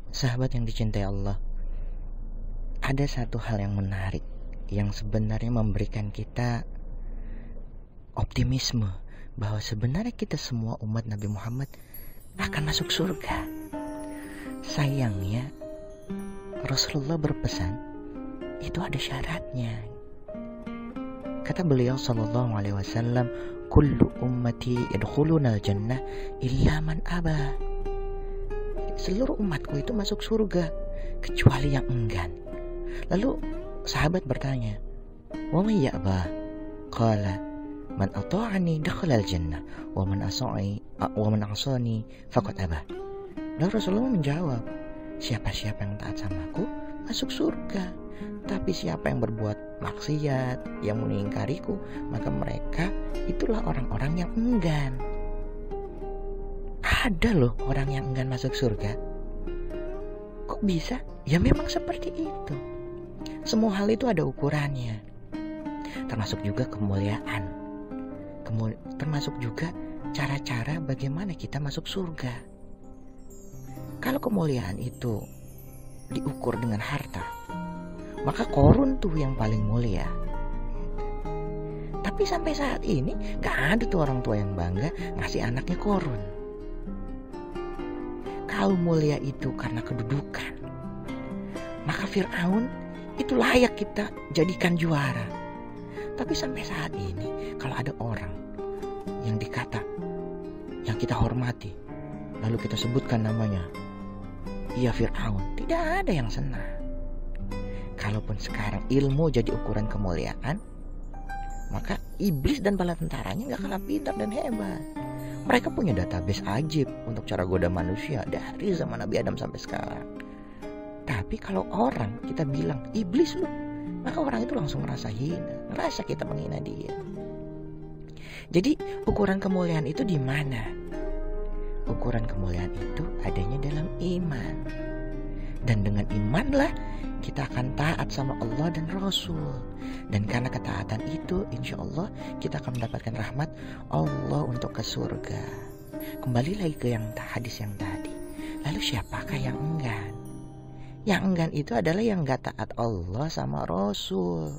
Sahabat yang dicintai Allah, ada satu hal yang menarik yang sebenarnya memberikan kita optimisme bahwa sebenarnya kita semua umat Nabi Muhammad akan masuk surga. Sayangnya Rasulullah berpesan itu ada syaratnya. Kata beliau sallallahu alaihi wasallam, "Kullu ummati yadkhuluna al-jannah illa man aba." Seluruh umatku itu masuk surga kecuali yang enggan. Lalu sahabat bertanya, "Wa man ya'ba?" Qala, "Man ata'ani dakhala al-jannah wa man asani faqad aba." Lalu Rasulullah menjawab, "Siapa-siapa yang taat samaku masuk surga, tapi siapa yang berbuat maksiat, yang mengingkariku, maka mereka itulah orang-orang yang enggan." Ada loh orang yang enggan masuk surga. Kok bisa? Ya memang seperti itu. Semua hal itu ada ukurannya. Termasuk juga kemuliaan. Termasuk juga cara-cara bagaimana kita masuk surga. Kalau kemuliaan itu diukur dengan harta, maka Qorun tuh yang paling mulia. Tapi sampai saat ini gak ada tuh orang tua yang bangga ngasih anaknya Qorun. Kalau mulia itu karena kedudukan, maka Fir'aun itu layak kita jadikan juara. Tapi sampai saat ini kalau ada orang yang yang kita hormati, lalu kita sebutkan namanya, iya Fir'aun, tidak ada yang senang. Kalaupun sekarang ilmu jadi ukuran kemuliaan, maka iblis dan bala tentaranya gak kalah pintar dan hebat. Mereka punya database ajib untuk cara goda manusia dari zaman Nabi Adam sampai sekarang. Tapi kalau orang kita bilang iblis lu, maka orang itu langsung merasa hina, merasa kita menghina dia. Jadi ukuran kemuliaan itu di mana? Ukuran kemuliaan itu adanya dalam iman. Dan dengan imanlah kita akan taat sama Allah dan Rasul. Dan karena ketaatan itu, insya Allah kita akan mendapatkan rahmat Allah untuk ke surga. Kembali lagi ke hadis yang tadi. Lalu siapakah yang enggan? Yang enggan itu adalah yang gak taat Allah sama Rasul.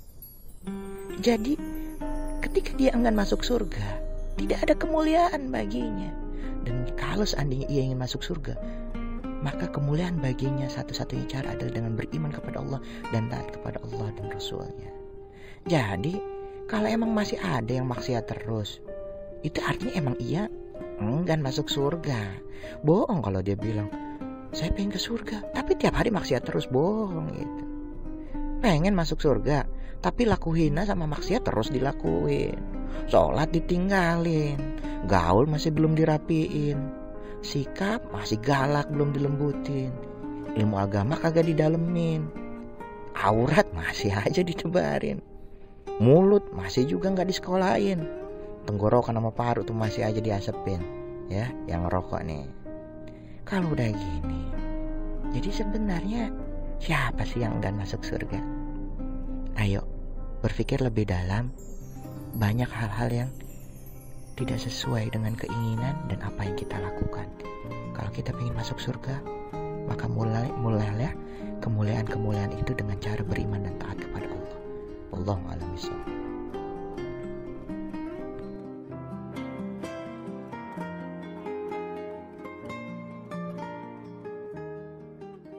Jadi ketika dia enggan masuk surga, tidak ada kemuliaan baginya. Dan kalau seandainya ia ingin masuk surga, maka kemuliaan baginya satu-satunya cara adalah dengan beriman kepada Allah dan taat kepada Allah dan Rasulnya. Jadi kalau emang masih ada yang maksiat terus, itu artinya emang ia enggan masuk surga. Bohong kalau dia bilang saya pengen ke surga tapi tiap hari maksiat terus, bohong gitu. Pengen masuk surga tapi laku hina sama maksiat terus dilakuin. Sholat ditinggalin, gaul masih belum dirapiin, sikap masih galak belum dilembutin, ilmu agama kagak didalemin, aurat masih aja ditebarin, mulut masih juga gak disekolahin, tenggorokan sama paru tuh masih aja diasepin, ya yang ngerokok nih. Kalau udah gini, jadi sebenarnya siapa sih yang enggan masuk surga? Ayo berpikir lebih dalam. Banyak hal-hal yang tidak sesuai dengan keinginan dan apa yang kita lakukan. Kalau kita ingin masuk surga, maka mulailah kemuliaan-kemuliaan itu dengan cara beriman dan taat kepada Allah. Wallahu a'lam bishawab.